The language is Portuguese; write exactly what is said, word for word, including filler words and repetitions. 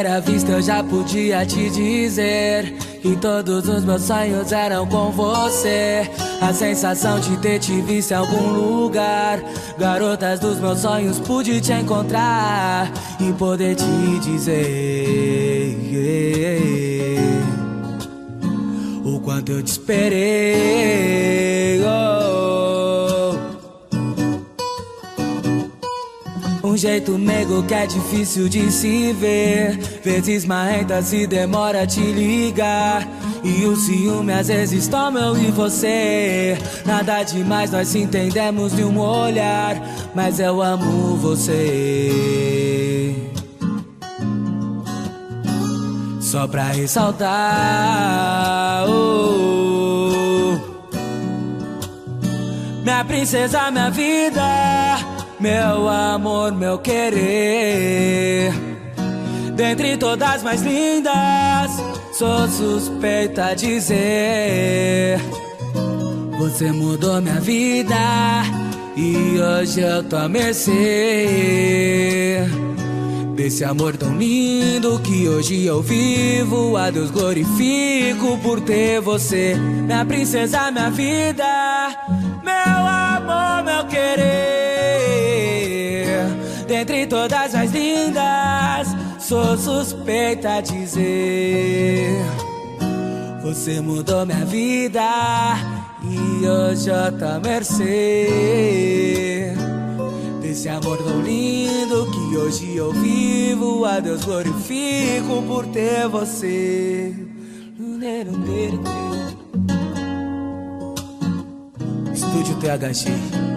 primeira vista eu já podia te dizer que todos os meus sonhos eram com você. A sensação de ter te visto em algum lugar. Garotas dos meus sonhos, pude te encontrar e poder te dizer o quanto eu te esperei. Oh. Um jeito meigo que é difícil de se ver. Vezes marrenta se demora a te ligar. E o ciúme às vezes toma eu e você. Nada demais, nós se entendemos de um olhar. Mas eu amo você. Só pra ressaltar, oh, minha princesa, minha vida, meu amor, meu querer. Dentre todas mais lindas, sou suspeita a dizer. Você mudou minha vida e hoje eu tô à mercê desse amor tão lindo que hoje eu vivo. A Deus glorifico por ter você. Minha princesa, minha vida, meu amor, meu querer. Dentre todas as lindas, sou suspeita a dizer. Você mudou minha vida e hoje eu tô à mercê desse amor tão lindo que hoje eu vivo. A Deus glorifico por ter você. Estúdio T H G.